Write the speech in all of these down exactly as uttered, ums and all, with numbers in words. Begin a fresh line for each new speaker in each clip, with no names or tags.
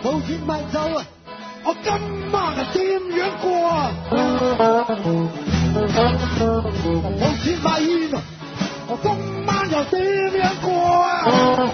冇錢買酒啊！我今晚係點樣過啊？冇錢買煙啊！我今晚又點樣過啊？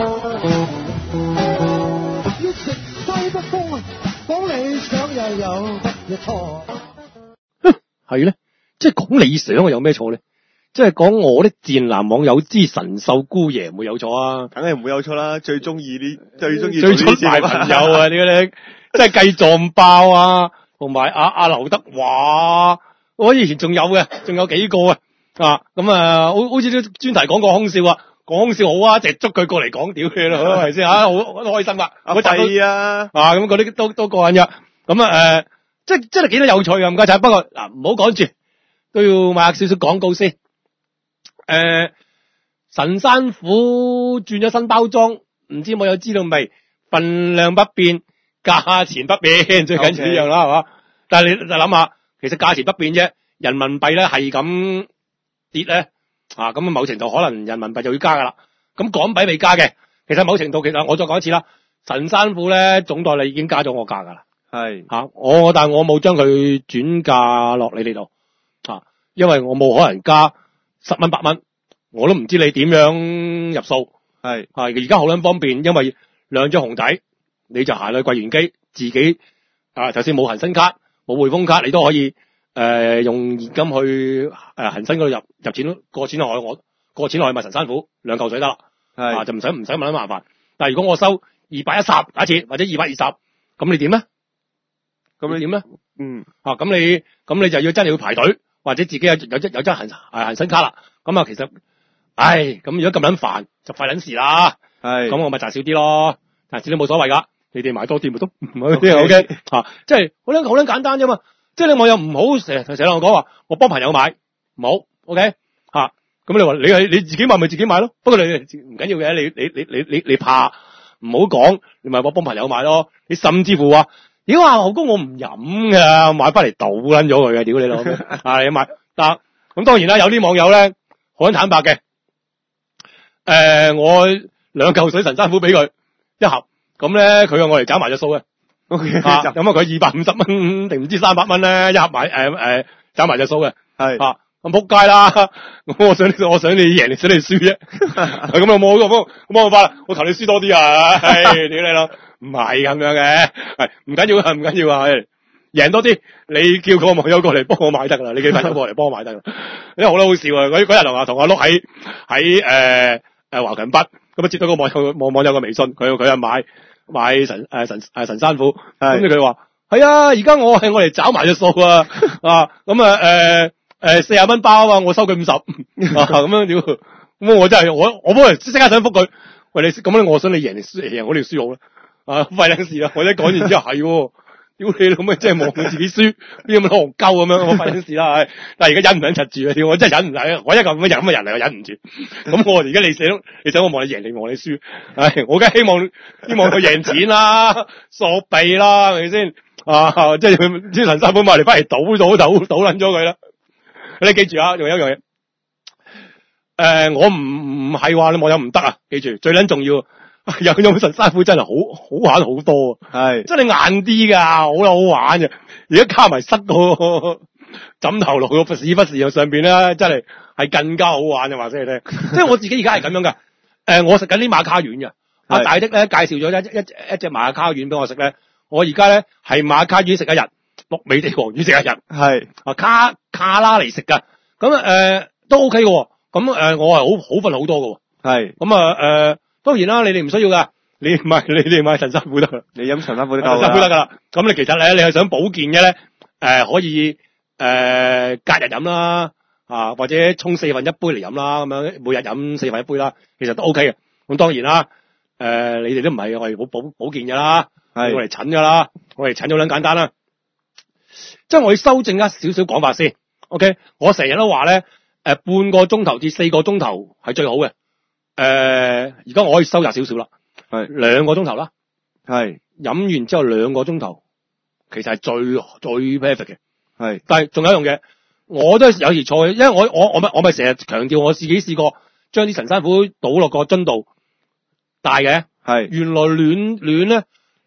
要食西北風啊！講理想又有乜嘢錯？
係咧，即係講理想啊，有咩錯咧？即係講我啲賤男網友之神獸姑爺唔會有錯啊，
梗係唔會有錯啦。最中意呢，最中意
最出賣朋友啊！呢個咧，即係計撞爆啊，同埋阿阿劉德華，我以前仲有嘅，仲有幾個啊啊咁啊，好好似啲專題講過空少啊，講空少好啊，直捉佢過嚟講屌佢咯，係咪先啊？好好開心噶，
阿費啊，
啊咁嗰啲都都過癮嘅，咁啊誒，即係真係幾多有趣嘅，唔該晒。不過嗱，唔好講住，都要買少少廣告先。誒、呃，神山虎轉咗新包裝，唔知冇有知道未？份量不變，價錢不變，最緊要呢樣啦，係嘛？但係你就諗下，其實價錢不變啫，人民幣咧係咁跌咧，啊咁某程度可能人民幣就要加噶啦。咁港幣未加嘅，其實某程度其實我再講一次啦，神山虎咧總代理已經加咗我價噶啦，
係
吓、啊、我但係我冇將佢轉價落你呢度，啊，因為我冇可能加。十蚊八蚊，我都唔知你點樣入數。係係而家好撚方便，因為兩張紅底，你就行去櫃員機，自己啊，就算冇恒生卡、冇匯豐卡，你都可以誒、呃、用現金去誒恒生嗰度入入錢，過錢落去我過錢落去咪神山虎兩嚿水得啦。係啊，就唔使唔使問得麻煩。但係如果我收二百一十假設或者二百二十，咁你點咧？咁你點咧？嗯啊，咁你咁你就要真係要排隊。或者自己有有張有張恒恒生卡啦，咁啊其實，唉，咁如果咁撚煩，就費撚事啦。係，咁我咪賺少啲咯，賺少啲冇所謂噶，你哋買多啲咪都唔好啲 OK 嚇，即係好撚好撚簡單啫嘛。即係你網友唔好成日成日同我講話，我幫朋友買，唔好 OK 嚇。咁你話你係你自己買咪自己買咯。不過你唔緊要嘅，你你你你你你怕唔好講，你咪我幫朋友買咯。你甚至乎話。屌啊，豪哥我唔飲噶，買翻嚟倒撚咗佢嘅，屌你老味啊！你買得咁當然啦，有啲網友咧好坦白嘅，誒、呃、我兩嚿水神山虎俾佢一盒，咁咧佢話我嚟找埋隻數嘅 ，OK，咁啊佢二百五十蚊定唔知三百蚊咧一盒買誒誒找埋隻數嘅，係啊咁仆街啦！我想我想你贏，你想你輸啫，咁又冇咁冇冇辦法啦，我求你輸多啲啊！屌你老！唔係咁樣嘅，係唔緊要啊，唔緊要啊，贏多啲，你叫個網友過嚟幫我買得噶啦，你叫朋友過嚟幫我買得啦，因為好多好笑啊！嗰嗰日同阿同阿碌喺喺誒誒華強北，咁啊接到個網友網網友嘅微信，佢佢啊買買神誒、呃、神誒、呃、神山虎，跟住佢話係啊，而家我係我嚟找埋隻數啊，啊咁啊誒誒四十蚊包啊，我收佢五十，咁樣屌，咁我真係我我幫佢即刻想覆佢，喂你咁咧，我想你贏你輸贏我哋輸好啦。啊，費兩事啦！我一講完之後係，屌你老味，即係望佢自己輸，啲咁嘅戇鳩咁樣，我費兩事啦，係。但係而家忍唔忍得住啊？屌，我真係忍唔住，我一個咁嘅人咁嘅人嚟，我忍唔住。咁我而家你想，你想我望你贏，你望你輸，唉，我梗係希望希望佢贏錢啦，索避啦，係咪先？啊，即係佢啲神山虎買嚟翻嚟賭賭賭賭撚咗佢啦。你記住啊，仲有一樣嘢，誒、呃，我唔唔係話你網友唔得啊，記住最撚重要。有種神山虎真係好好玩好多啊，係真係硬啲噶，好啦好玩嘅。而家加埋塞個枕頭落個屎忽時上邊咧，真係係更加好玩嘅，話俾你聽。即係我自己而家係咁樣噶，誒、呃，我食緊啲馬卡丸嘅，阿大的咧介紹咗一一一,一隻馬卡丸俾我食咧，我而家咧係馬卡丸食一日，鹿尾地黃丸食一日，係啊卡卡拉嚟食噶，咁誒、呃、都 OK 嘅，咁誒、呃、我係好好瞓好多嘅，係咁啊誒。呃當然啦，你哋唔需要噶，你唔係你哋買神山虎得，你飲神山虎都夠啦。神山虎得噶啦，咁你其實咧，你係想保健嘅咧，誒、呃、可以誒、呃、隔日飲啦，啊或者沖四分一杯嚟飲啦，咁樣每日飲四分一杯啦，其實都 OK 嘅。咁當然啦，誒、呃、你哋都唔係我哋保保保健噶啦，係我嚟診噶啦，我嚟診咗兩簡單啦。即係我要修正一少少講法先 ，OK？ 我成日都話咧，誒、呃、半個鐘頭至四個鐘頭係最好嘅。誒、呃，而家我可以收窄少少啦，係兩個鐘頭啦，係飲完之後兩個鐘頭，其實係最最 perfect 嘅，係。但係仲有一樣嘢，我都有時錯嘅，因為我我我咪我咪成日強調我自己試過將啲神山虎倒落個樽度帶嘅，係。原來暖暖咧，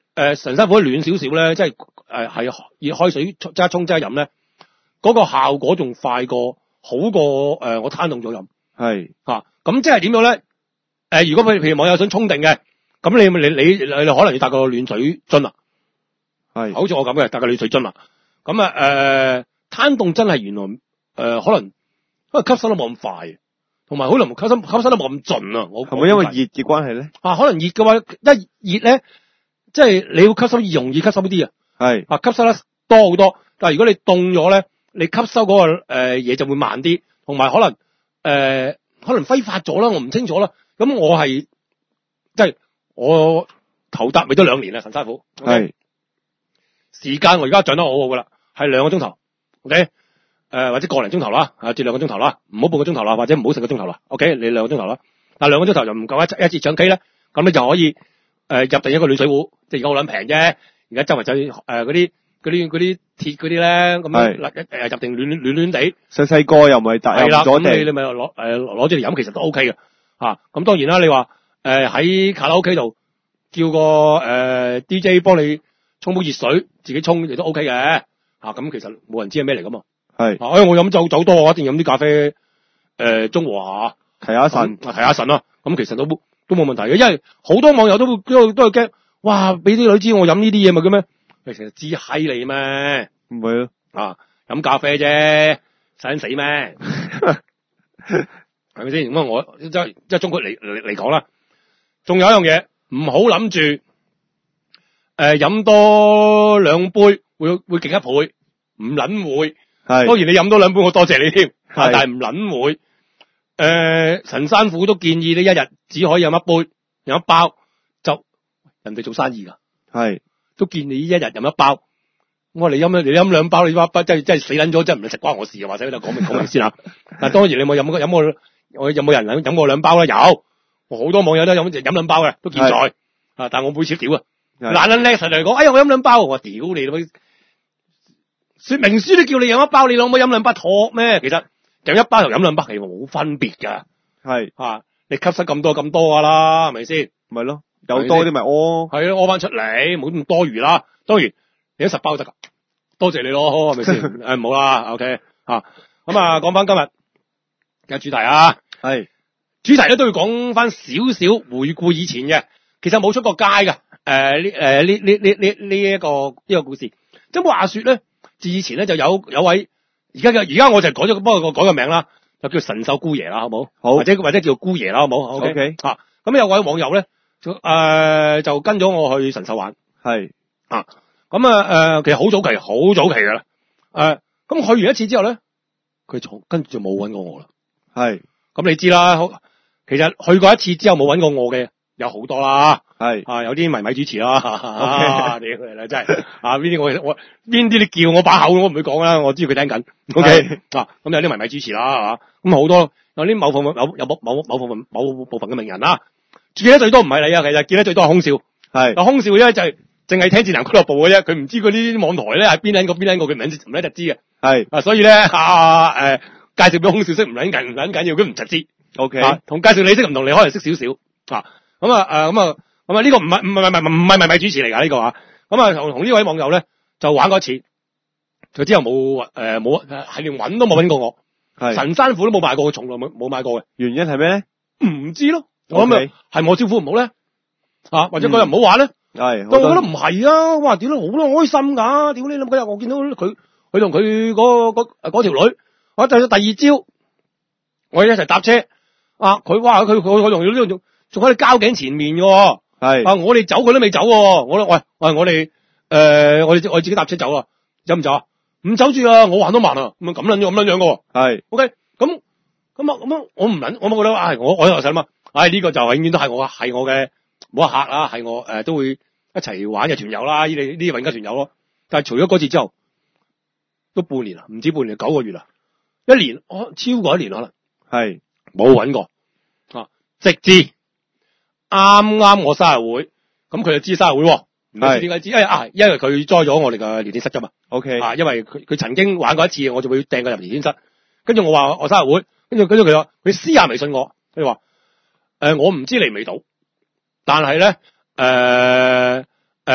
誒神山虎暖少少咧，即係誒係熱開水即刻沖即刻飲咧，嗰、那個效果仲快過好過誒、呃、我攤凍咗飲。
係
嚇，咁即係點樣咧？誒、呃，如果譬如譬如網友想沖定嘅，咁你你你你你可能要帶個暖水樽啦。係，好似我咁嘅，帶個暖水樽啦。咁啊誒攤凍真係原來誒、呃、可能因為吸收得冇咁快，同埋可能吸收吸收得冇咁盡啊。我
係咪因為熱嘅關係咧？
啊，可能熱嘅話，一熱咧，即係你要吸收容易吸收啲啊。係啊，吸收得多好多。但係如果你凍咗咧，你吸收嗰個誒嘢就會慢啲，同埋可能誒、呃、可能揮發咗啦，我唔清楚啦。咁我係即係我頭搭未咗兩年啦，神山虎。係、okay? 時間我而家掌得好好噶啦，係兩個鐘頭。OK，誒、呃、或者個零鐘頭啦，啊至兩個鐘頭啦，唔好半個鐘頭啦，或者唔好四個鐘頭啦。OK，你兩個鐘頭啦。但兩個鐘頭就唔夠一一次掌機咧，咁你就可以誒、呃、入定一個暖水壺，即係而家好撚平啫。而家周圍就誒嗰啲嗰啲嗰啲鐵嗰啲咧，咁樣誒入定暖暖暖地。細細個又唔係大，係啦，咁你你咪攞誒攞住嚟飲，其實都 OK 嘅。啊，咁當然啦，你話誒喺卡拉 OK 度叫個誒、呃、D J 幫你沖杯熱水，自己沖亦都 OK 嘅。啊，咁其實冇人知係咩嚟噶嘛。係。啊，哎，我飲酒酒多，我一定飲啲咖啡誒、呃、中和啊，提下神，提下神啦。咁其實都都冇問題嘅，因為好多網友都會都都係驚，哇！俾啲女知我飲呢啲嘢咪嘅咩？其實知閪你咩？唔會咯。啊，飲咖啡啫，使死咩？係咪先？咁我即係即係中國嚟嚟嚟講啦，仲有一樣嘢，唔好諗住誒飲多兩杯會會勁一倍，唔撚會。係。當然你飲多兩杯，我多謝你添。但係唔撚會。誒、呃，神山虎都建議你一日只可以飲一杯，飲一包就人哋做生意噶。係。都建議你一日飲一包。我話你飲你飲兩包，你一包真係真係死撚咗，真係唔食關我事嘅，或者喺度講明講明先啦。但係當然你有冇飲過飲過我有冇人飲飲過兩包咧？有，我好多網友都飲飲兩包嘅，都健在。啊，但係我每次屌啊，懶撚叻實嚟講，哎呀我飲兩包，我話屌你老味，說明書都叫你飲一包，你老母飲兩包托咩？其實飲一包同飲兩包係冇分別噶。係啊，你吸收咁多咁多噶啦，係咪先？咪咯，有多啲咪屙，係咯，屙翻出嚟，冇咁多餘啦。當然你一十包得噶，多謝你咯，係咪先？誒唔好啦 ，OK 啊，咁啊講翻今日嘅主題啊，係主題咧都要講翻少少回顧以前嘅，其實冇出過街嘅，誒呢誒呢呢呢呢呢一個呢個故事，即係話說咧，自以前咧就有有位而家嘅而家我就改咗，幫佢改個名啦，就叫神獸姑爺啦，好冇？好，或者或者叫姑爺啦，好冇 ？OK，, okay. 啊，咁有位網友咧就誒、呃、就跟咗我去神獸玩，係啊，咁啊誒其實好早期好早期噶啦，誒、呃、咁去完一次之後咧，佢就跟住就冇揾過我啦。係，咁你知啦，其實去過一次之後冇揾過我嘅有好多啦，係啊，有啲迷米主持啦，啊，屌佢啦，真係啊，邊啲我我邊啲你叫我把口我唔會講啦，我知道佢聽緊 ，OK 啊，咁有啲迷米主持啦，係嘛，咁好多有啲某部分有有某某某部分某部分嘅名人啦，記得最多唔係你啊，其實記得最多係空少，係，嗱空少咧就係淨係聽智能俱樂部嘅啫，佢唔知嗰啲網台咧係邊一個邊一個佢唔唔一定知嘅，係啊，所以咧啊誒。介紹俾空少識唔撚緊唔撚緊要，佢唔實知。O K，同介紹你識唔同，你可能識少少。啊，咁啊，誒，咁啊，咁啊，呢個唔係唔係唔係唔係唔係主持嚟㗎呢個啊。咁啊，同同呢位網友咧就玩過一次，佢之後冇誒冇係連揾都冇揾過我，係神山虎都冇買過，佢從來冇冇買過嘅。原因係咩咧？唔知咯。我諗啊，係我招呼唔好咧，啊，或者嗰日唔好玩咧。係、嗯，但我覺得唔係啊。哇，屌你好開心㗎！屌你諗嗰日我見到佢，佢同佢嗰嗰嗰條女。我第第二朝，我哋一齊搭車，啊，佢哇，佢佢佢仲要呢度仲喺你交頸前面嘅，係，啊，我哋走佢都未走，我喂喂，我哋誒，我哋我哋自己搭車走啊，走唔走啊？唔走住啊，我還都慢啊，咁咁樣咁樣樣嘅，係 ，OK，咁咁啊咁啊，我唔捻，我冇覺得，唉，我我又想嘛，唉，呢個就永遠都係我係我嘅冇客啦，係我誒都會一齊玩嘅團友啦，呢啲呢啲永家團友咯，但係除咗嗰次之後，都半年啦，唔止半年，九個月啦。一年，我超過一年可能係冇揾過啊！直至啱啱我生日會，咁佢就知生日會，唔知點解知？因為啊，因為佢 join 咗我哋嘅聊天室啫嘛。O K 啊，因為佢佢曾經玩過一次，我就會掟佢入聊天室。跟住我話我生日會，跟住跟住佢話佢私下微信我，佢話誒我唔知嚟唔嚟到，但係咧誒誒我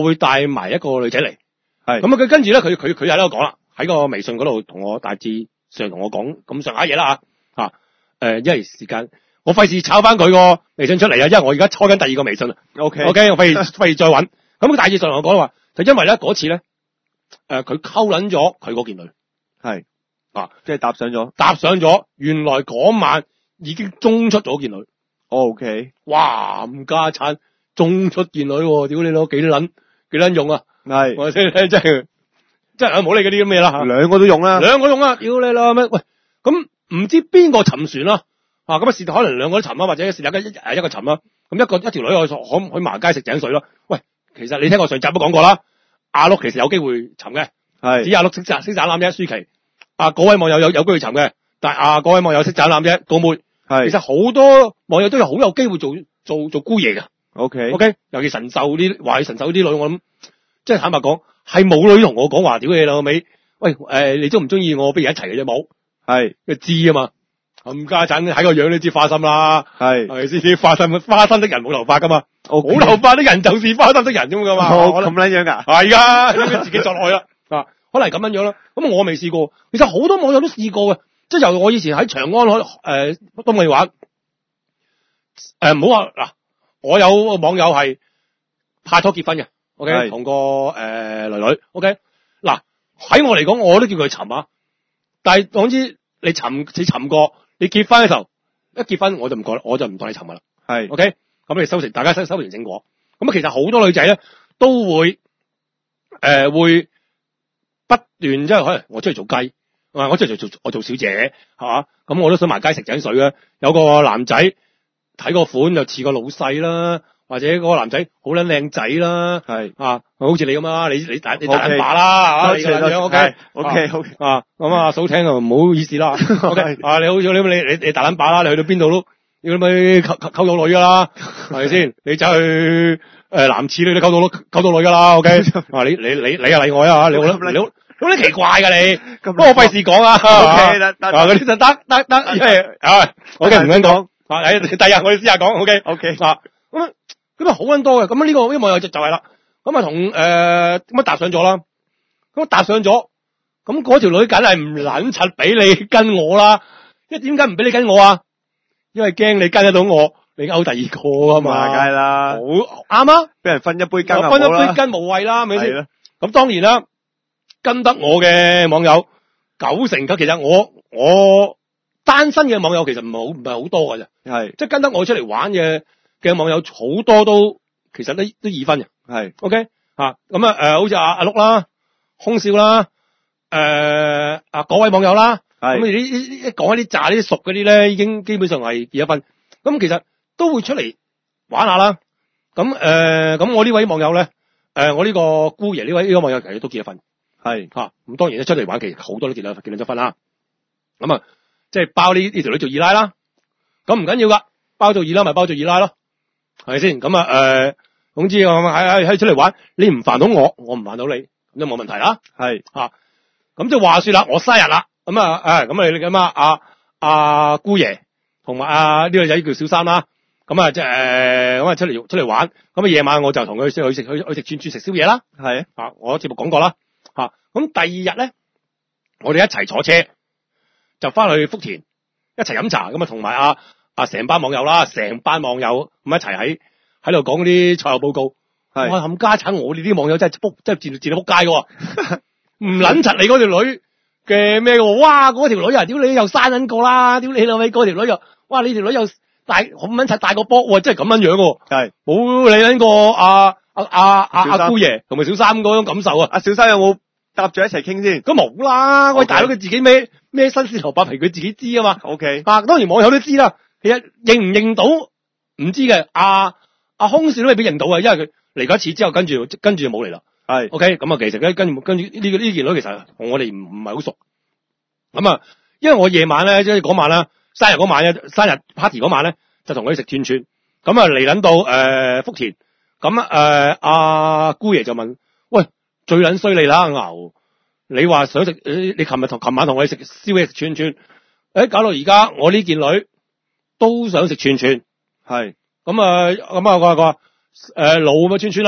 會帶埋一個女仔嚟。
係。
咁啊，佢跟住咧，佢佢佢喺度講啦，喺個微信嗰度同我大致上同我講咁上下嘢啦吓。啊，誒、呃，因為時間，我費事炒翻佢個微信出嚟啊，因為我而家開緊第二個微信啊。
O K。
O K，我費事費事再搵。咁佢大致上同我講話，就因為咧嗰次咧，誒、呃，佢溝捻咗佢嗰件女。
係。
啊，
即係搭上咗。
搭上咗，原來嗰晚已經中出咗件女。
O K。
哇，唔家產，中出件女，屌你老幾捻幾捻用啊！
係。
我先真係，真係唔好理嗰啲咁嘢啦吓。
兩個都用啦。
兩個用啊！屌你老咩？喂，咁唔知邊個沉船啦？啊，咁啊，是可能兩個都沉啦，或者是有一一一個沉啦。咁一個一條女去可去麻街食井水咯。喂，其實你聽我上集都講過啦，阿碌其實有機會沉嘅，係只阿碌識斬識斬纜啫，舒淇。啊，嗰位網友有有機會沉嘅，但係啊，嗰位網友識斬纜啫，高妹。係，其實好多網友都有好有機會做做做姑爺嘅。O K O K，尤其神獸啲話神獸啲女，我諗即係坦白講，係冇女同我講話，屌你老味。喂，誒、呃，你中唔中意我？不如一齊嘅啫，冇。係，佢知啊嘛。冚家鏟睇個樣都知花心啦。係，係咪先？啲花心花心的人冇頭髮噶嘛。冇、okay. 頭髮的人就是花心的人咁噶嘛。
咁撚樣噶？係
啊，應自己作落去啦。啊，可能係咁樣樣啦。咁我未試過，其實好多網友都試過嘅。即係由我以前喺長安海誒東麗玩，誒唔好話嗱，我有網友係拍拖結婚嘅 ，OK， 同個誒、呃、女女 ，OK， 嗱喺我嚟講，我都叫佢沉啊，但係總之你沉你沉過，你結婚嘅時候一結婚我就唔覺，我就唔當你沉噶啦，係 ，OK， 咁你收成大家收收成正果，咁啊其實好多女仔咧都會誒、呃、會不斷即係可能我出去做雞。我即係做做我做小姐係嘛，咁我都想埋街食井水啊！有個男仔睇個款就似個老細啦，或者嗰個男仔好撚靚仔啦，係啊，好似你咁啦，你你大你大撚把啦，係嘛？你咁樣 OK OK OK 啊，咁啊嫂聽就唔好意思啦 ，OK 啊，你好似你你你你大撚把啦，你去到邊度都要咪溝溝溝到女噶啦，係咪先？你走去誒男廁你都溝到溝到女噶啦 ，OK 啊？你你你你啊例外啊，你好你好。有啲奇怪噶你，不過我費事講啊。O K 得得，嗰啲就得得得，因為啊 ，O K 唔緊講，啊，第日我哋試下講，O K O K 啊，咁啊咁啊好撚多嘅，咁呢個呢個網友就就係啦，咁啊同誒咁啊搭上咗啦，咁啊搭上咗，咁嗰條女梗係唔撚柒俾你跟我啦，因為點解唔俾你跟我啊？因為驚你跟得到我，你勾第二個啊嘛，梗係啦，好啱啊，俾人分一杯羹啊，分一杯羹無謂啦，係咪先？咁當然啦。跟得我嘅網友九成九，其實我我單身嘅網友其實唔係好唔係好多㗎啫，係即係跟得我出嚟玩嘅嘅網友好多都其實都都已婚嘅，係 OK 吓咁啊誒，好似阿阿碌啦、空少啦、誒啊嗰位網友啦，咁呢呢一講一啲炸呢啲熟嗰啲咧，已經基本上係結咗婚，咁其實都會出嚟玩下啦。咁誒咁我呢位網友咧，誒、呃、我呢個姑爺呢位呢個網友其實都結咗婚。係吓，咁當然咧出嚟玩，其實好多都結咗結咗婚啦。咁啊，即係包呢呢條女做二奶啦。咁唔緊要噶，包做二奶咪包做二奶咯，係咪先？咁啊，誒、呃，總之我喺喺喺出嚟玩，你唔煩到我，我唔煩到你，咁就冇問題啦。係吓，咁即係話說啦，我生日啦，咁啊，誒，咁啊，你咁啊，阿阿姑爺同埋阿呢個仔叫小三啦，咁啊，即係誒，咁啊出嚟出嚟玩，咁啊夜晚我就同佢去去食去去食串串食宵夜啦。係啊，我節目講過啦。吓，咁第二日咧，我哋一齊坐車就翻去福田，一齊飲茶，咁啊同埋阿阿成班網友啦，成班網友咁一齊喺喺度講嗰啲賽後報告。係我冚家鏟，我哋啲網友真係撲，真係賤到賤到撲街嘅，唔捻柒你嗰條女嘅咩嘅？哇，嗰條女啊，屌你又生捻過啦，屌你老味嗰條女又，哇你條女又大好捻柒大個波，真係咁樣樣嘅。係冇你捻過阿阿阿阿阿姑爺同埋小三嗰種感受啊？阿小三有冇搭住一齊傾先？咁冇啦，喂、okay. 大佬佢自己咩咩新絲頭白皮佢自己知啊嘛。O K，啊當然網友都知啦，其實認唔認到唔知嘅。阿阿空少都未必認到啊，因為佢嚟過一次之後，跟住跟住就冇嚟啦。係 O K， 咁啊其實咧跟住跟住呢個呢件女其實同我哋唔唔係好熟。咁啊，因為我夜晚咧即係嗰晚啦，生日嗰晚咧，生日 party 嗰晚咧就同佢食串串，咁啊嚟緊到誒、呃、福田，咁誒阿姑爺就問。最撚衰你啦牛！你話想食你你琴日同琴晚同我哋食宵夜食串串，誒搞到而家我呢件女都想食串串，係咁啊咁啊佢話佢話誒老咁串串啦，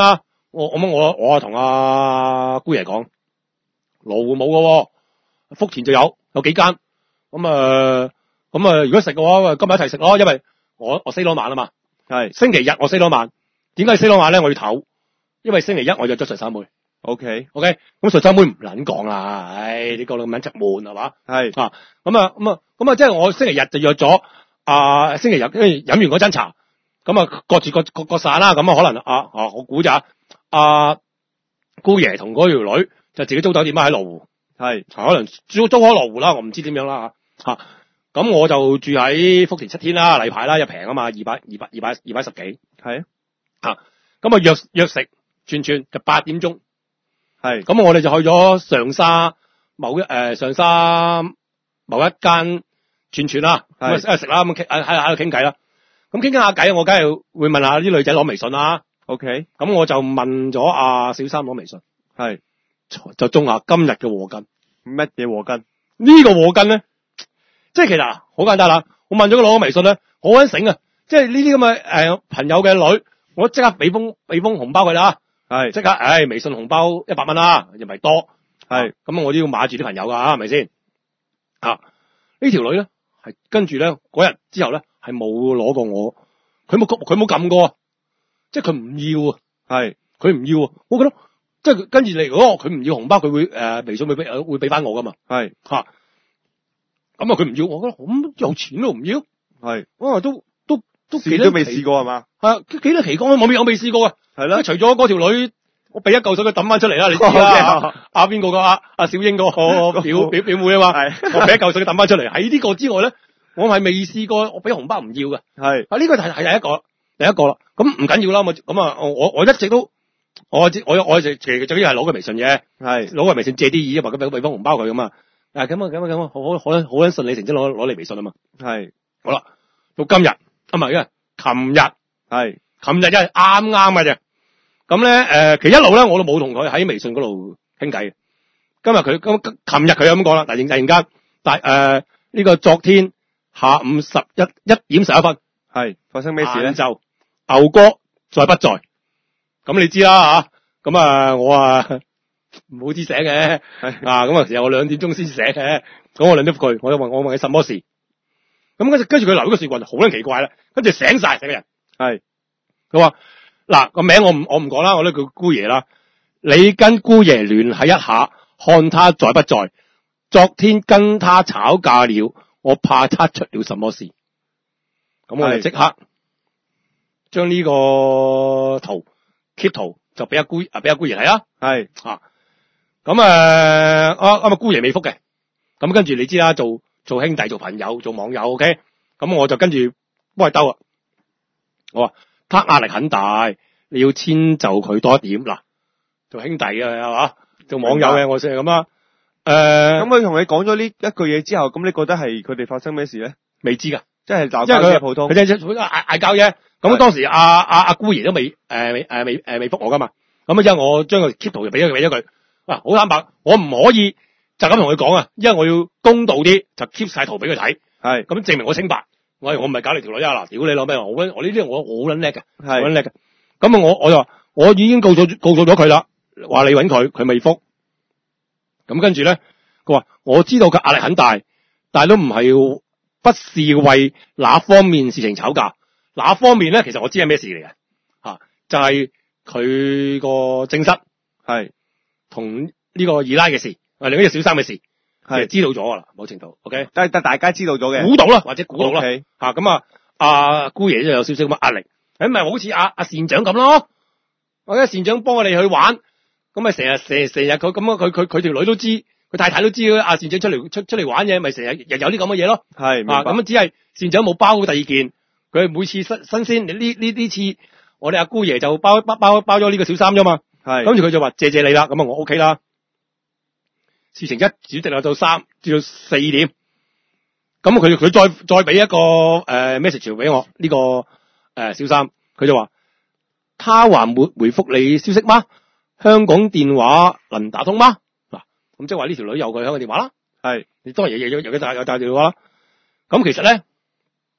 我我我我同阿姑爺講，羅湖冇嘅，福田就有有幾間。咁啊咁啊，如果食嘅話，今日一齊食咯，因為我我 say 多晚啊嘛。
係
星期日我 say 多晚，點解 say 多晚咧？我要唞，因為星期一我約咗順三妹。
O K
O K，咁順三妹唔撚講啦，唉，你講到咁撚柒悶係嘛？
係
啊，咁啊咁啊咁啊，即係我星期日就約咗啊，星期日跟住飲完嗰陣茶，咁啊各住各各各散啦，咁啊可能啊啊我估咋啊姑爺同嗰條女就自己租酒店啦喺羅湖，
係
可能租租開羅湖啦，我唔知點樣啦吓。咁我就住喺福田七天啦，例牌啦，又平啊嘛，二百二百二百二百十幾。
係
啊，咁啊約約食串串就八點鐘。
係
咁我哋就去咗上沙某一誒、呃、上沙某一間串串啦，咁啊一齊食啦，咁傾喺喺度傾偈啦。咁傾傾下偈，我梗係會問下啲女仔攞微信啦。
O K，
咁我就問咗阿小三攞微信，
係
就中下今日嘅禍根。
乜嘢禍根？
呢個禍根咧，即係其實好簡單啦。我問咗佢攞個微信咧，好撚醒啊！即係呢啲咁嘅誒朋友嘅女，我即刻俾封俾封紅包佢啦。係即刻，唉、哎，微信紅包一百蚊啦，又唔係多，係咁、啊、我都要買住啲朋友噶，係咪先？啊，呢條女咧係跟住咧嗰日之後咧係冇攞過我，佢冇佢冇撳過，即係佢唔要啊，係佢唔要啊，我覺得即係跟住你如果佢唔要紅包，佢會誒、呃、微信會俾會俾翻我噶嘛，係吓，咁啊佢唔要，我覺得咁有錢都唔要，係，啊都都都幾都
未試過係嘛？
係幾多期光我未我未試過啊！係啦，除咗嗰條女，我俾一嚿水佢抌翻出嚟啦，你知啦，阿邊個個阿阿小英個個表表表妹啊嘛，係，我俾一嚿水佢抌翻出嚟。喺呢個之外咧，我係未試過，我俾紅包唔要嘅，係，啊呢個係係第一個，第一個啦。咁唔緊要啦，我咁啊，我我一直都，我我我就其實最緊要係攞個微信嘅，係，攞個微信借啲意，或者俾俾封紅包佢咁啊，啊咁啊咁啊咁啊，好好好好順理成章攞攞嚟微信啊嘛，係，好啦，到今日啊唔係，因為琴日係。琴日真係啱啱嘅啫，咁咧誒，其實一路咧我都冇同佢喺微信嗰度傾偈嘅。今日佢咁，琴日佢有咁講啦，突然突然間，但誒呢、呃這個昨天下午十一一點十一分，係發生咩事咧？就牛哥在不在？咁你知啦吓，咁啊我啊唔好知醒嘅，啊咁啊其實我兩點鐘先醒嘅，咁我兩點佢，我就問我問佢什麼事？咁跟住跟住佢留呢個說話就好撚奇怪啦，跟住醒晒成個人，係。佢話嗱個名我唔我唔講啦，我都叫姑爺啦。你跟姑爺聯繫一下，看他在不在。昨天跟他吵架了，我怕他出了什麼事。咁我哋即刻將呢個圖 keep 圖就俾阿姑啊俾阿姑爺睇啦。係啊，咁誒啊咁啊姑爺未覆嘅。咁跟住你知啦，做做兄弟做朋友做網友 OK。咁我就跟住幫佢兜啊。我話。他壓力很大，你要遷就佢多一點。嗱，做兄弟嘅係嘛，做網友嘅我先係咁啦。誒、呃，咁佢同你講咗呢一句嘢之後，咁你覺得係佢哋發生咩事咧？未知噶，即係鬧交嘅普通，佢即係嗌嗌交啫。咁當時阿阿阿姑爺都未誒未誒未誒未覆我噶嘛。咁啊，因為我將個 keep 圖就俾咗佢俾咗佢。哇，好坦白，我唔可以就咁同佢講啊，因為我要公道啲，就 keep 晒圖俾佢睇。係，咁證明我清白。我我唔係搞你條女啊！嗱，屌你攞咩？我我呢啲我我好撚叻嘅，好撚叻嘅。咁啊，我我就話我已經告訴告訴咗佢啦，話你搵佢，佢未覆。咁跟住咧，佢話我知道佢壓力很大，但係都唔係不是為哪方面事情吵架。哪方面咧？其實我知係咩事嚟嘅吓，就係佢個正室係同呢個二奶嘅事，另一個小三嘅事。係知道咗噶啦，某程度，OK，但係但大家知道咗嘅，估到啦，或者估到啦，吓咁啊，阿姑爺就有少少咁嘅壓力，咁咪好似阿阿善長咁咯，我而家善長幫我哋去玩，咁咪成日成成日佢咁樣，佢佢佢條女都知，佢太太都知阿善長出嚟出出嚟玩嘢，咪成日日有啲咁嘅嘢咯，係，啊咁只係善長冇包第二件，佢每次新新鮮，呢呢呢次我哋阿姑爺就包包包包咗呢個小三啫嘛，係，跟住佢就話謝謝你啦，咁啊我 OK 啦。事情一直直到三至到四點，咁佢佢再再俾一個誒、呃、message 俾我呢、這個誒、呃、小三，佢就話，他還沒回覆你消息嗎？香港電話能打通嗎？嗱，咁即係話呢條女有佢香港電話啦，係，你當然有有有帶有帶電話啦。咁其實咧，誒、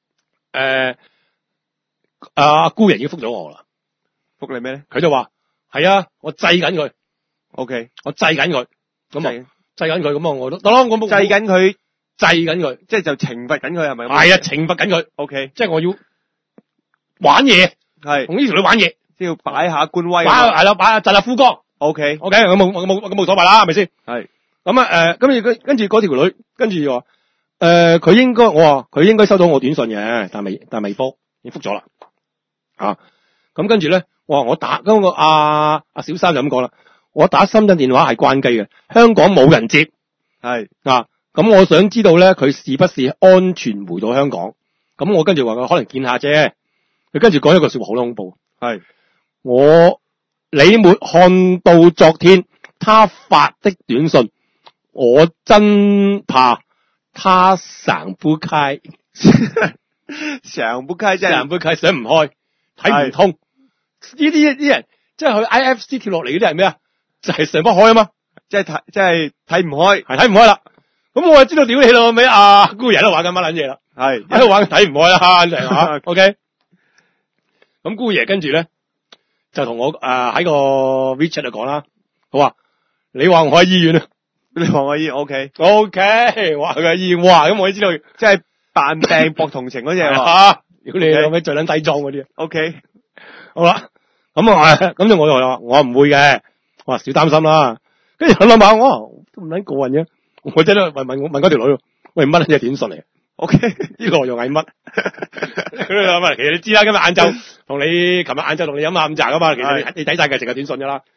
呃，阿姑爺已經覆咗我啦，覆你咩咧？佢就話係啊，我制緊佢。
O K，
我制緊佢。咁啊，制緊佢，咁啊，我都得咯。我
制緊佢，
制緊佢，
即係就懲罰緊佢係咪？
係啊，懲罰緊佢。
O K，
即係我要玩嘢，
係
同呢條女玩嘢，
即係要擺下官威。
擺係啦，擺下震下夫光。
O K，O
K，咁冇咁冇咁冇所謂啦，係咪先？
係。
咁啊，誒，跟住跟跟住嗰條女，跟住話，誒，佢應該，我話佢應該收到我短信嘅，但係未但係未覆，已經覆咗啦。啊，咁跟住咧，我話我打，咁個阿阿小三就咁講啦，我打深圳電話係關機嘅，香港冇人接。
係
啊，咁我想知道咧，佢是不是安全回到香港？咁我跟住話佢可能見下啫。佢跟住講一個說話好恐怖。
係
我你沒看到昨天他發的短信，我真怕他想不開，
想不開即係
想不開，想唔開，睇唔通。呢啲啲人即係去 I F C 跳落嚟嗰啲係咩啊？就係想不開啊嘛，
即係睇即係睇唔開，
係睇唔開啦。咁我就知道屌你老味啊，姑爺喺度玩緊乜撚嘢啦，
係
喺度玩睇唔開啦，就係嘛。OK，咁姑爺跟住咧就同我誒喺個 WeChat 度講啦，佢話你話我喺醫院啊，
你話我醫院 O
K，O K， 話佢喺醫院，哇咁我都知道，
即係扮病博同情嗰隻
啊，屌你老味最撚低裝嗰啲
，O K，
好啦，咁啊咁就我就話我唔會嘅，我話少擔心啦，跟住我諗下，我都唔撚過癮嘅。我真係問問問嗰條女，喂乜嘢短信嚟
？O K，
呢內容係乜？咁啊，其實你知啦，今日晏晝同你，琴日晏晝同你飲下午茶噶嘛，其實你你睇晒嘅成個短信噶啦。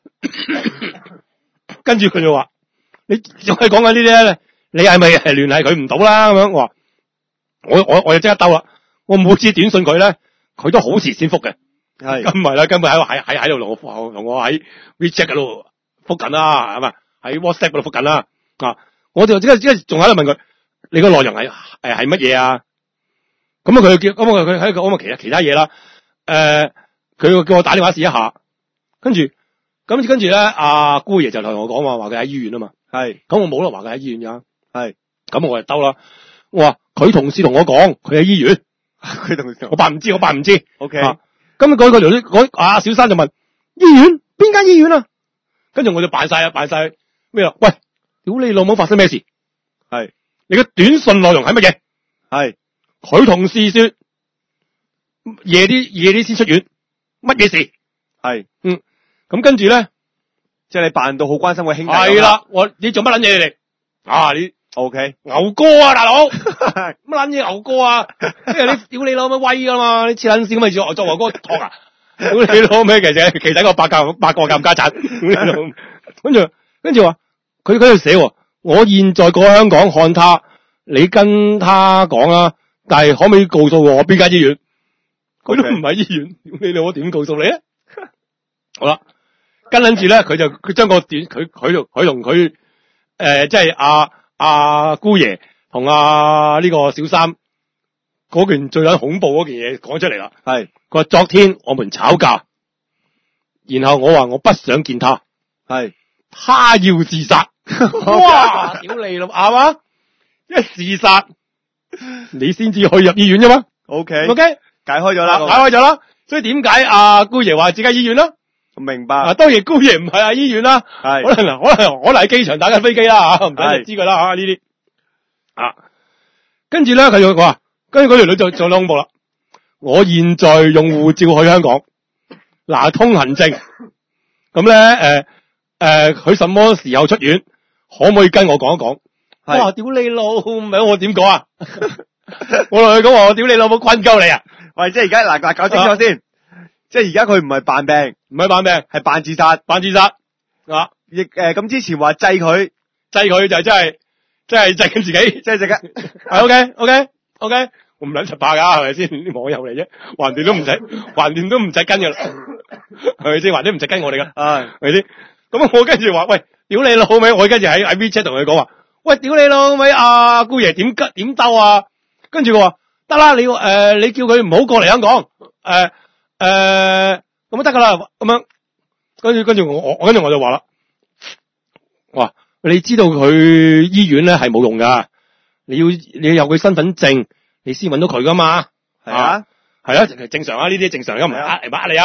跟住佢就話：你仲係講緊呢啲咧？你係咪係聯繫佢唔到啦？咁樣我話：我我我就即刻兜啦。我每次短信佢咧，佢都好遲先覆嘅。
係
咁唔係啦，根本喺喺喺喺度同我同我喺 WeChat 嗰度覆緊啦，係咪？喺 WhatsApp 嗰度覆緊啦。啊！我就即刻即刻仲喺度問佢，你個內容係誒係乜嘢啊？咁啊佢叫咁啊佢喺講啊其他其他嘢啦。誒、呃，佢叫我打電話試一下，跟住咁跟住咧，阿姑爺就同我講話話佢喺醫院啊嘛。
係。咁
我冇得話佢喺醫院噶。
係。
咁我就兜啦。我話佢同事同我講佢喺醫院，
佢同事。
我扮唔知，我扮唔知。
O K。
咁嗰嗰條女嗰阿小三就問醫院邊間醫院啊？跟住我就扮晒啊，扮晒咩啦？喂！屌你老母！發生咩事？
係
你嘅短信內容係乜嘢？
係
佢同事說夜啲夜啲先出院，乜嘢事？
係
嗯，咁跟住咧，
即係你扮到好關心個兄弟。
係啦，我你做乜撚嘢你哋？啊你
O K
牛哥啊大佬，乜撚嘢牛哥啊？即係你屌你老母威噶嘛？你黐撚線咁咪做做牛哥托啊？屌你老味，其實其實個八教八個冚家鏟，跟住跟住話。佢喺度寫，我現在過香港看他，你跟他講啊，但係可唔可以告訴我邊間醫院？佢都唔係醫院，你哋我點告訴你咧？好啦，跟住咧，佢就佢將個短，佢佢同佢同佢誒，即係阿阿姑爺同阿呢個小三嗰件最撚恐怖嗰件嘢講出嚟啦。係佢話昨天我們吵架，然後我話我不想見他，係他要自殺。哇！屌你咯，啱嘛？因為自殺，你先至去入醫院啫嘛。
O K
O K，
解開咗啦，
解開咗啦。所以點解阿姑爺話自己醫院啦？
明白。
啊，當然姑爺唔係啊醫院啦，係可能可能可能喺機場打緊飛機啦吓，唔使知佢啦吓呢啲。啊，跟住咧佢就話，跟住嗰條女就就恐怖啦。我現在用護照去香港，嗱通行證，咁咧誒誒，佢、呃、什麼時候出院？可唔可以跟我講一講？哇！屌你老味，我點講啊？我同佢講話，我屌你老母困鳩你啊！
喂，即係而家嗱嗱搞清楚先，啊、即係而家佢唔係扮病，
唔係扮病，係扮自殺，扮自殺啊！
亦誒咁之前話制佢，
制佢就係真係，真係制緊自己，
即係制緊。
係 OK OK OK， 我唔撚柒怕噶，係咪先？啲網友嚟啫，橫掂都唔使，橫掂都唔使跟噶啦，係咪先？橫掂唔使跟我哋噶，係咪先？咁我跟住話，喂，屌你老味！我跟住喺喺 WeChat 同佢講話，喂，屌你老味！阿姑爺點吉點兜啊？跟住佢話得啦，你誒、呃、你叫佢唔好過嚟香港，誒誒咁得噶啦，咁樣。跟住跟住我我跟住我就話啦，哇！你知道佢醫院咧係冇用噶，你要你要有佢身份證，你先搵到佢噶嘛？係啊，係啊，正常啊，呢啲正常，而家唔係呃嚟呃你啊。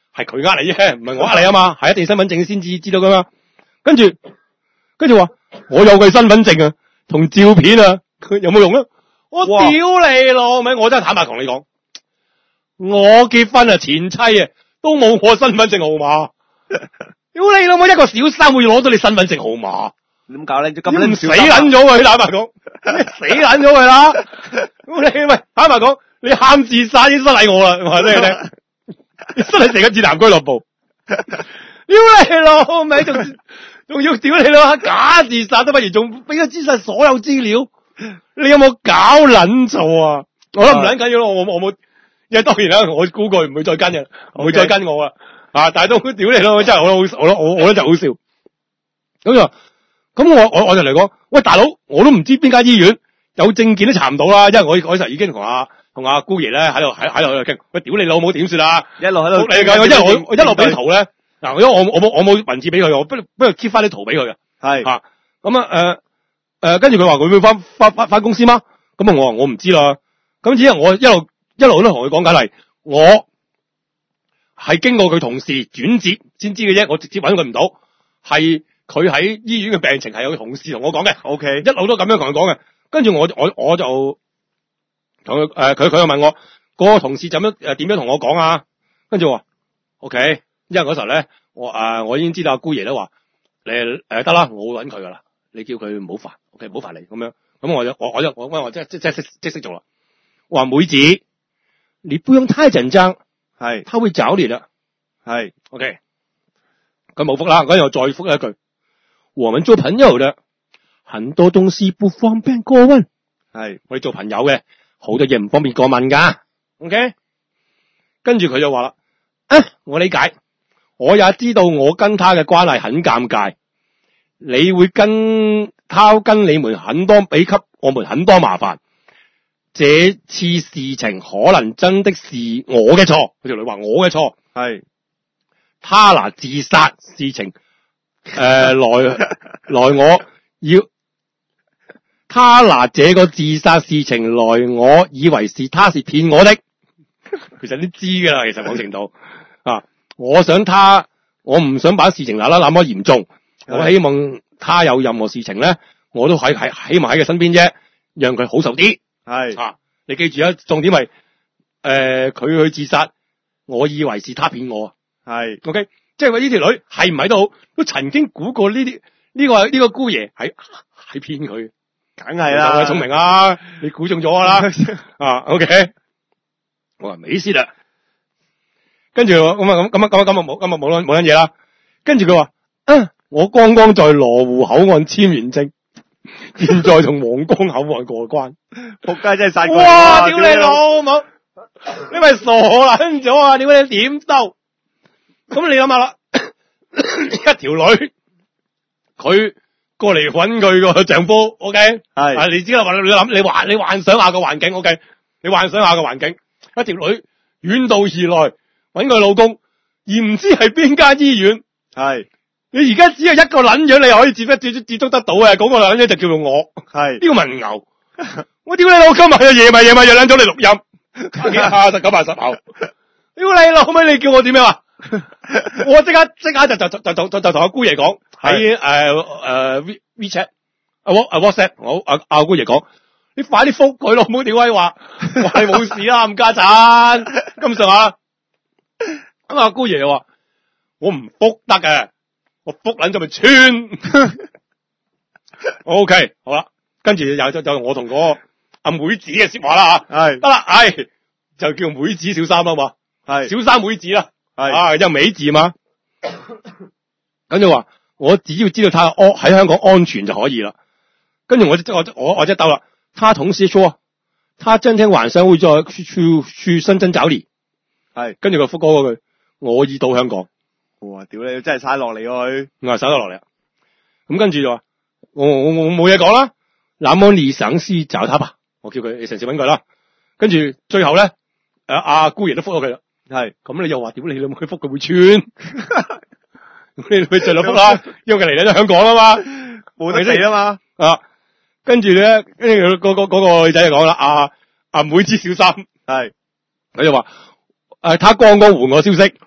係佢呃你啫，唔係我呃你啊嘛，係一定身份證先至知道噶嘛。跟住跟住話我有佢身份證啊，同照片啊，佢有冇用啊？我屌你老味，我真係坦白同你講，我結婚啊前妻啊都冇我身份證號碼。屌你老母，一個小三會攞到你身份證號碼？
點搞咧？咁
你唔死捻咗佢，坦白講，死捻咗佢啦！咁你喂，坦白講，你喊自殺已經失禮我啦，話俾你聽，你失禮成個智男俱樂部。屌你老味，仲仲要屌你老，假自殺都不如，仲俾咗資晒所有資料，你有冇搞捻錯啊？我都唔捻緊要咯，我我冇，因為當然啦，我估佢唔會再跟嘅，唔會再跟我啊！啊，但係都屌你咯，真係我都好，我都我我覺得就好笑。咁就咁我我我就嚟講，喂大佬，我都唔知邊間醫院有證件都查唔到啦，因為我我嗰時已經同阿同阿姑爺咧喺度喺喺度喺度傾，喂屌你老母點算啊？
一路喺度，
你講，因為我我一路俾圖咧，嗱，因為我我冇我冇文字俾佢，我不不如 keep 翻啲圖俾佢嘅，係吓咁啊誒誒，跟住佢話佢會翻翻翻翻公司嗎？咁啊我話我唔知啦，咁只係我一路一路都同佢講緊係，我係經過佢同事轉接先知嘅啫，我直接搵佢唔到，係。佢喺醫院嘅病情係有同事同我講嘅 ，OK， 一路都咁樣同佢講嘅。跟住我我我就同佢誒，佢佢又問我嗰個同事怎樣誒點樣同我講啊？跟住我話 OK， 因為嗰時候咧，我誒、呃、我已經知道阿姑爺咧話你誒得啦，我會搵佢噶啦，你叫佢唔好煩 ，OK， 唔好煩你咁樣。咁我就我我就我我即即即即即識做啦。我話妹子，你不用太緊張，係，他會找你啦，係 OK。佢冇覆啦，嗰陣我再覆一句。我們做朋友的，很多東西不方便過問。係我哋做朋友嘅，好多嘢唔方便過問噶。OK， 跟住佢就話啦，啊，我理解，我也知道我跟他嘅關係很尷尬，你會跟他跟你們很多，俾給我們很多麻煩。這次事情可能真的是我嘅錯，佢條女話我嘅錯，係他拿自殺事情。誒、呃，來來，我要他拿這個自殺事情來，我以為是他是騙我的，其實都知噶啦，其實某程度啊，我想他，我唔想把事情鬧得那麼嚴重，我希望他有任何事情咧，我都喺喺希望喺佢身邊啫，讓佢好受啲。係啊，你記住啊，重點係誒，佢、呃、去自殺，我以為是他騙我，係 OK。即係話呢條女係唔係都好，都曾經估過呢啲呢個呢、這個姑爺係係騙佢，梗係啦，聰明啊，你估中咗啦啊 ，OK， 我話沒事啦，跟住咁啊咁咁啊咁啊咁啊冇咁啊冇冇捻嘢啦，跟住佢話，啊，我剛剛在羅湖口岸簽完證，現在從皇崗口岸過關，仆街真係晒鬼，哇，屌你老母，你咪傻撚咗啊？屌你點兜？咁你諗下啦，一條女佢過嚟搵佢個丈夫 ，OK， 係，啊，你知啦，你諗，你幻，你幻想下個環境 ，OK， 你幻想下個環境，一條女遠道而來搵佢老公，而唔知係邊間醫院，係，你而家只有一個撚樣，你可以接得接接觸得到嘅，嗰、那個撚樣就叫做我，係，呢個文牛，我屌你老今日夜咪夜咪又撚咗你錄音，八十九八十後，屌你老味，你叫我點樣啊？我即刻即刻就就就就就就同阿姑爺講喺誒誒 WeChat 啊 WhatsApp 我阿阿姑爺講，你快啲覆佢咯，唔好屌威話我係冇事啦，冚家鏟咁上下。咁阿姑爺又話我唔覆得嘅，我覆捻咗咪穿。OK 好啦，跟住有就就我同嗰個阿妹子嘅說話啦吓，係得啦，係就叫妹子小三啦嘛，係小三妹子啦。係啊，有美字嘛？跟住話我只要知道他安喺香港安全就可以啦。跟住我即我我我即兜啦。他同事說，他今天晚上會再去去去深圳找你。係，跟住佢覆嗰句，我已到香港。哇！屌你，真係晒落嚟佢，我係晒得落嚟。咁跟住就話，我我我冇嘢講啦。那麼你想去找他吧，我叫佢你嘗試搵佢啦。跟住最後咧，誒、啊、阿姑爺都覆咗佢啦。係，咁你又話屌你老母佢覆佢會穿，你咪盡量覆啦，因為佢嚟緊香港啊嘛，冇得死啊嘛，啊，跟住咧，跟住嗰個嗰個女仔就講啦，阿阿妹子小三，係，佢就話，誒，他剛剛換我消息，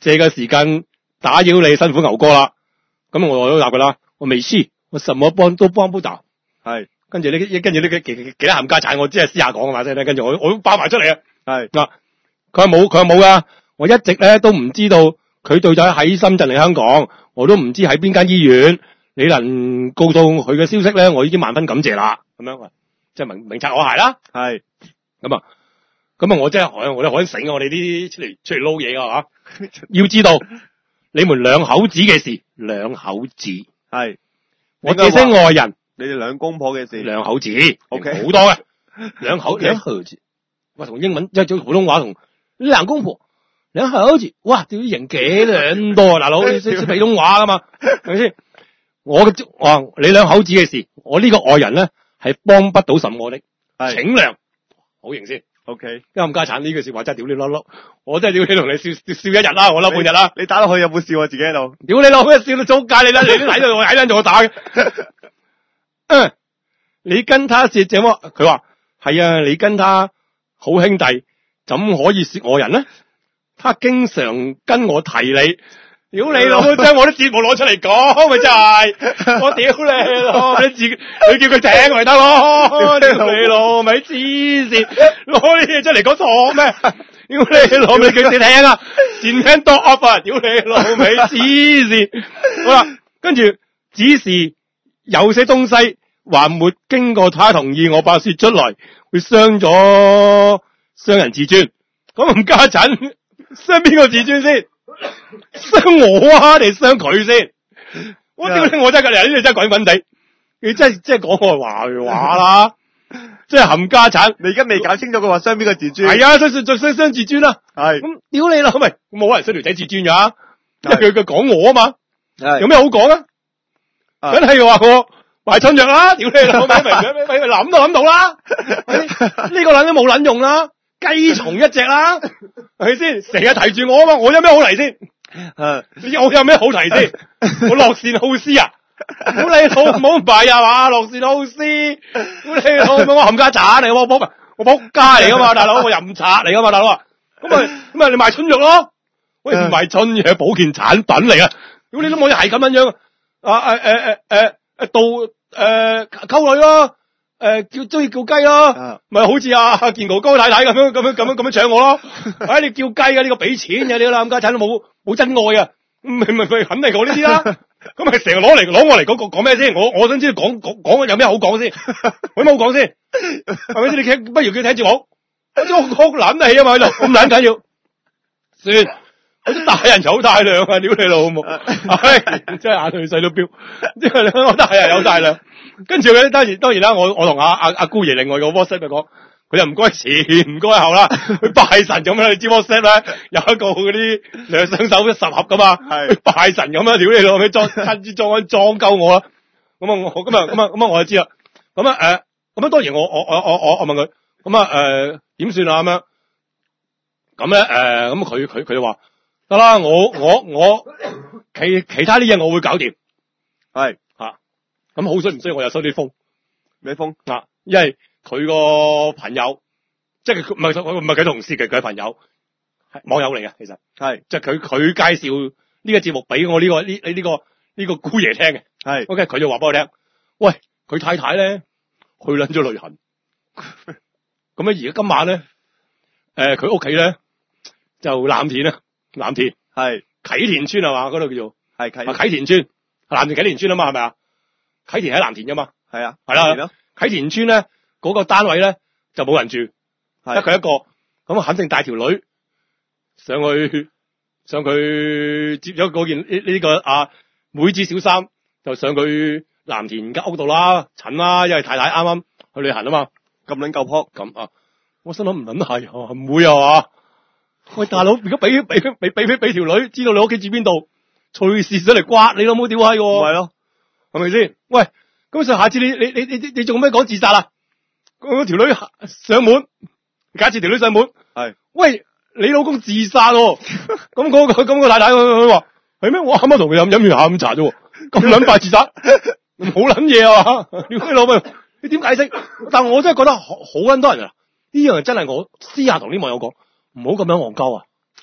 借個時間打擾你辛苦牛哥啦。咁我都答佢啦，我未輸，我什麼幫都幫不到。
係，
跟住呢，跟住呢幾幾幾多冚家產，我只係私下講嘅嘛，跟住我我都爆埋出嚟啊。
係
嗱，佢話冇，佢話冇噶，我一直咧都唔知道佢對仔喺深圳嚟香港，我都唔知喺邊間醫院。你能告到佢嘅消息咧，我已經萬分感謝啦。咁樣，即係明明察我係啦。
係，
咁啊，咁啊，我真係我哋好醒啊！我哋呢啲出嚟出嚟撈嘢啊，要知道你們兩口子嘅事，兩口子
係，
我這些外人，
你哋兩公婆嘅事，
兩口子
，OK，
好多嘅，兩口兩口子，哇，同英文即係做普通話同兩公婆兩口子，哇，屌型幾兩多啊，大佬，你識識普通話噶嘛，係咪先？我嘅話你兩口子嘅事，我呢個外人咧係幫不到什麼的，請諒，好型先。
OK，
冚家產呢句說話真係屌你粒粒，我真係屌你同你笑笑，笑一日啦，我嬲半日啦。
你打落去有冇笑啊？自己喺度，
屌你老咩笑到中界你啦，你都睇到我喺緊我打嘅。嗯，你跟他是這麼，佢話係啊，你跟他好兄弟，怎可以說我人呢？他經常跟我提你。屌你老母，將我啲節目攞出嚟講，咪真係，我屌你老，你自你叫佢請咪得咯，屌你老咪黐線，攞啲嘢出嚟講錯咩？屌你老味，叫你聽啊，前聽多 up 啊，屌你老味黐線。好啦，跟住只是有些東西還沒經過他同意，我怕說出來會傷咗傷人自尊。咁唔家陣傷邊個自尊先？傷我啊，定傷佢先？我屌你，我真係你呢啲真係滾滾地，你真係真係講我話話啦，即係冚家產。你而家未搞清楚佢話傷邊個自尊？係啊，傷傷傷傷自尊啦。係咁屌你啦，咁咪冇人傷條仔自尊噶，因為佢佢講我啊嘛。係有咩好講啊？梗係話我懷春藥啦，屌你老味，咪咪咪諗都諗到啦。呢個撚都冇撚用啦。雞蟲一隻啦，係咪先？成日提住我啊嘛，我有咩好提先？誒，我有咩好提先？我樂善好施啊！屌你老母唔係啊嘛，樂善好施，屌你老母我冚家鏟嚟，我仆我仆街嚟噶嘛，大佬我任賊嚟噶嘛，大佬啊！咁咪咁咪你賣春藥咯？喂，唔賣春藥，保健產品嚟啊！屌你老母又係咁樣樣啊！誒誒誒誒誒到誒溝女咯。誒、呃，叫中意叫雞咯，咪、啊、好似阿健哥高太太咁樣咁樣咁樣咁樣搶我咯。唉、哎，你叫雞嘅呢、這個俾錢嘅你啦，冚家產都冇冇真愛啊，咪咪咪肯定講呢啲啦。咁咪成日攞嚟攞我嚟講講咩先？我我想知道講講講有咩好講先？有咩好講先？係咪先？你聽不如叫聽節目，我我我攬得起啊嘛喺度，咁撚緊要。算，我啲大人有大量啊，屌你老母，唉，真係眼淚水都飆，因為我大人有大量。跟住咧，當然當然啦，我我同阿阿阿姑爺另外個 WhatsApp 咪講，佢又唔該前唔該後啦，佢拜神咁啦，你知 WhatsApp 咧有一個嗰啲兩雙手一十盒噶嘛，佢拜神咁啦，屌你老味裝親自裝裝鳩我啦，咁啊我咁啊咁啊咁啊我就知啦，咁啊誒，咁啊當然我我我我我我問佢，咁啊誒點算啊咁樣，咁咧誒咁佢佢佢就話得啦，我我我其其他啲嘢我會搞掂，係。咁好衰唔衰？我又收啲風，咩風啊？因為佢個朋友，即係佢唔係佢唔係佢同事嘅，佢係朋友，係網友嚟嘅，其實係即係佢佢介紹呢個節目俾我呢、這個呢呢呢個呢、這個姑爺聽嘅，係 OK，佢就話俾我聽，喂，佢太太咧去撚咗旅行，咁咧而家今晚咧，誒佢屋企咧就藍田啊，藍田係啟田村係嘛？嗰度叫做係啟啟田村，藍田啟田村啊嘛，係咪啊？啟田喺藍田噶嘛，係啊，係啦，啟田村咧嗰、那個單位咧就冇人住，得佢一個，咁啊肯定帶條女上去上去接咗嗰件呢呢、這個啊妹子小三，就上佢藍田間屋度啦，襯啦，因為太太啱啱去旅行啊嘛，咁撚夠撲咁啊，我心諗唔撚係，唔會啊嘛，喂大佬，如果俾俾俾俾俾俾條女知道你屋企住邊度，隨時上嚟刮你老母屌閪喎，係咯。係咪先？喂，咁就下次你你你你你仲咩講自殺啊？嗰條女上門，假設條女上門，係，喂，你老公自殺喎、啊？咁嗰、那個咁個太太佢佢話係咩？我啱啱同佢飲飲完下午茶啫，咁撚快自殺，好撚嘢啊嘛！你老妹，你點解釋？但我真係覺得好好撚多人啊！呢樣真係我私下同啲網友講，唔好咁樣戇鳩啊！係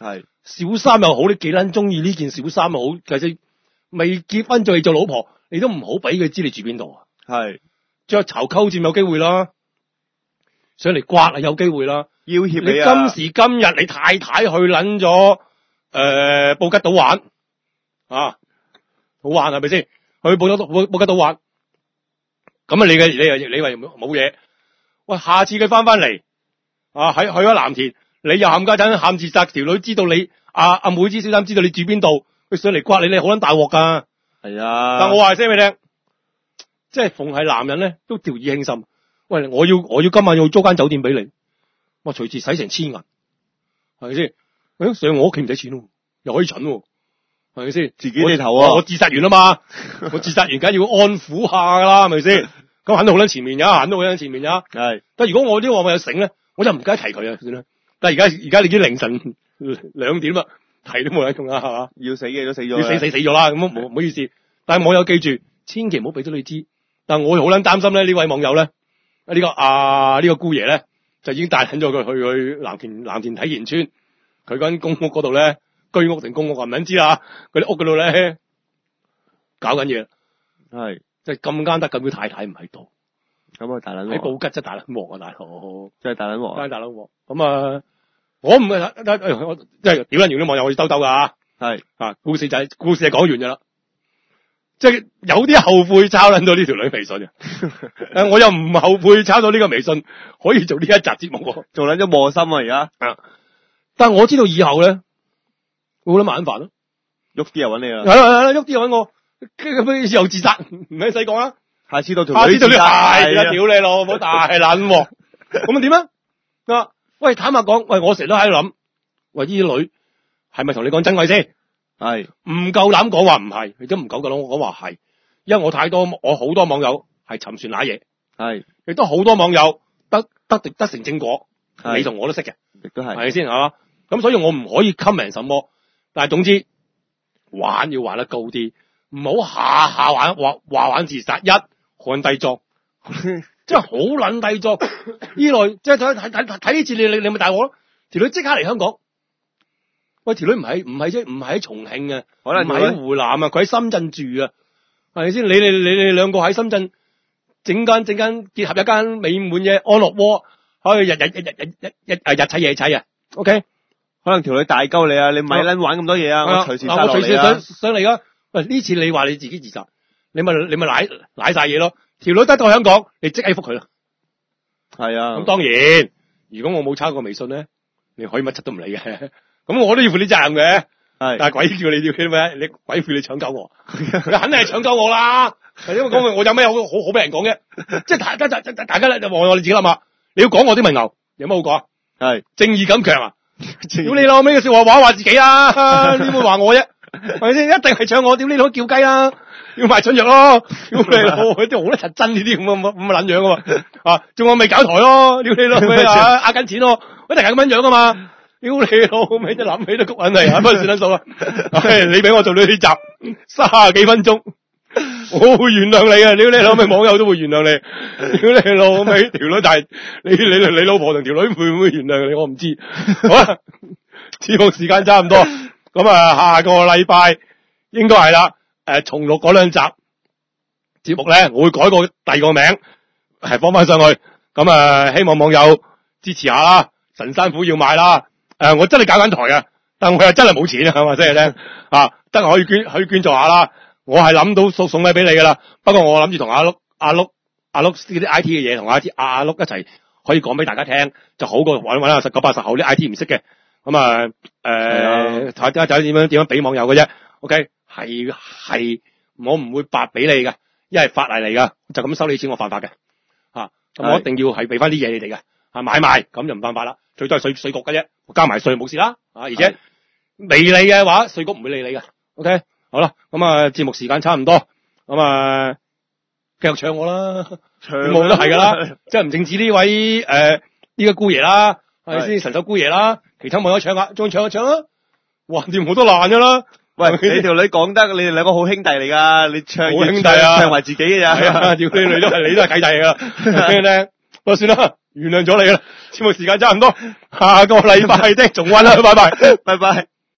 小三又好，你幾撚中意呢件小三又好，其實未結婚就嚟做老婆，你都唔好俾佢知你住邊度啊。
係
雀巢溝佔有機會啦，上嚟刮啊有機會啦。
要挾
你
你啊！
今時今日你太太去撚咗誒布吉島玩啊，好玩係咪先？去布吉島布布吉島玩，咁啊你嘅你又你話冇嘢？喂，下次佢翻翻嚟啊，喺去咗藍田，你又冚家陣喊自殺，條女知道你阿阿妹知小三知道你住邊度，佢上嚟刮你，你好撚大鑊噶。
係啊！
但我話聲俾你聽，即係逢係男人咧都掉以輕心。喂，我要我要今晚要租間酒店俾你。我隨時使成千銀，係咪先？誒，上我屋企唔使錢喎，又可以蠢喎，係咪先？
自己地頭啊！
我自殺完啦嘛，我自殺完梗係要安撫下噶啦，係咪先？咁肯定好撚前面㗎，肯定好撚前面㗎。係。但係如果我啲話我有醒咧，我就唔該提佢啊，算啦。但係而家而家你已經凌晨兩點啦，提都冇得用啦，係嘛？
要死嘅都死咗，
要死死死咗啦，咁唔唔好意思。但係網友記住，千祈唔好俾咗你知。但係我好撚擔心咧，呢位網友咧，呢、呢個啊呢、呢個姑爺咧。就已經帶緊咗佢去去藍田藍田體賢村，佢嗰間公屋嗰度咧，居屋定公屋啊唔撚知啦，佢啲屋嗰度咧搞緊嘢，係即係咁啱得咁佢太太唔喺度，咁啊大撚喺布吉真係大撚鑊啊大佬，真係大撚鑊，真係大撚鑊。咁啊，我唔係我即係屌撚完啲網友可以兜兜噶，係啊，故事就係、是、故事係講完㗎啦。即係有啲後悔抄撚到呢條女微信嘅，誒我又唔後悔抄到呢個微信，可以做呢一集節目，做撚咗磨心啊而家。啊！但係我知道以後咧，會好撚麻煩咯，喐啲又揾你啦，係係係，喐啲又揾我，佢又自殺，唔使細講啦。下次到條女自殺，係啦，屌你老母大撚喎，咁啊點啊？啊，喂，坦白講，喂，我成日都喺度諗，喂，呢啲女係咪同你講真話先？係唔夠膽講話唔係，亦都唔夠膽講話係，因為我太多我好多網友係沉船瀨嘢，係亦都好多網友得得得成正果，你同我都識嘅，亦都係係咪先係嘛？咁所以我唔可以 comment 什麼，但係總之玩要玩得高啲，唔好下下玩話話玩自殺，一看低作，真係好撚低作。二來即係睇睇睇睇呢次你你你咪大鑊咯，條女即刻嚟香港。喂，條女唔係唔係啫，唔係喺重慶啊，可能唔喺湖南啊，佢喺深圳住啊，係咪先？你你你你兩個喺深圳整間整間結合一間美滿嘅安樂窩，可以日日日日日日日日砌夜砌啊 ，OK？ 可能條女大鳩你啊，你咪撚玩咁多嘢啊，我隨時我隨時想上嚟噶。喂，呢次你話你自己自殺，你咪你咪舐舐晒嘢咯。條女得到香港，你即刻覆佢啦。係啊。咁當然，如果我冇抄過微信咧，你可以乜柒都唔理嘅。咁我都要負啲責任嘅，係，但係鬼叫你屌佢咩？你鬼叫你搶救我，你肯定係搶救我啦。因為講我有咩好好好俾人講嘅？即係大家大大家咧就望我哋自己諗下，你要講我啲文牛有乜好講？係正義感強啊！屌你老味嘅說話話話自己啊！點會話我啫？係咪先？一定係搶我！屌你老叫雞啦！要賣春藥咯！屌你老，佢啲好得實真呢啲咁咁咁嘅撚樣噶嘛？啊，仲有未搞台咯？屌你老味啊！呃緊錢咯！一定係咁樣樣噶嘛？屌你老味，真諗起都谷緊嚟，不過算撚數啦。唉，你俾我做呢啲集卅幾分鐘，我會原諒你啊！屌你老味，網友都會原諒你。屌你老味，條女但係你你你老婆同條女會唔會原諒你？我唔知。好啦，節目時間差唔多，咁啊下個禮拜應該係啦。誒，重錄嗰兩集節目咧，我會改個第二個名，係放翻上去。咁啊，希望網友支持下啦。神山虎要買啦。誒、呃，我真係搞緊台啊，但我又真係冇錢啊，係嘛，即係咧啊，得可以捐，可以捐助下啦。我係諗到送送咩俾你噶啦，不過我諗住同阿碌、阿碌、阿碌啲 I T 嘅嘢，同阿阿阿碌一齊可以講俾大家聽，就好過搵搵下十九八十後啲 I T 唔識嘅。咁啊，誒、呃，睇下睇點樣點樣俾網友嘅啫。OK，係係，我唔會白俾你嘅，因為法例嚟噶，就咁收你錢我犯法嘅。吓、啊，咁我一定要係俾翻啲嘢你哋嘅，啊買賣咁就唔犯法啦。最多係稅稅局嘅啫，加埋稅冇事啦，啊！而且未理嘅話，稅局唔會理你嘅。OK， 好啦，咁啊節目時間差唔多，咁啊繼續唱我啦，唱我都係噶啦，即係唔淨止呢位誒呢、呃這個姑爺啦，係咪先神手姑爺啦，其他網友唱下，再唱一唱啊！哇，掂好多爛噶啦！喂，你條女講得，你哋兩個好兄弟嚟噶，你唱好兄弟啊，唱埋自己嘅咋？係啊，條女都係你都係契弟嚟噶，聽唔聽？不過算啦。原諒咗你啦，節目時間差唔多，下個禮拜的重溫啦，拜拜，拜拜。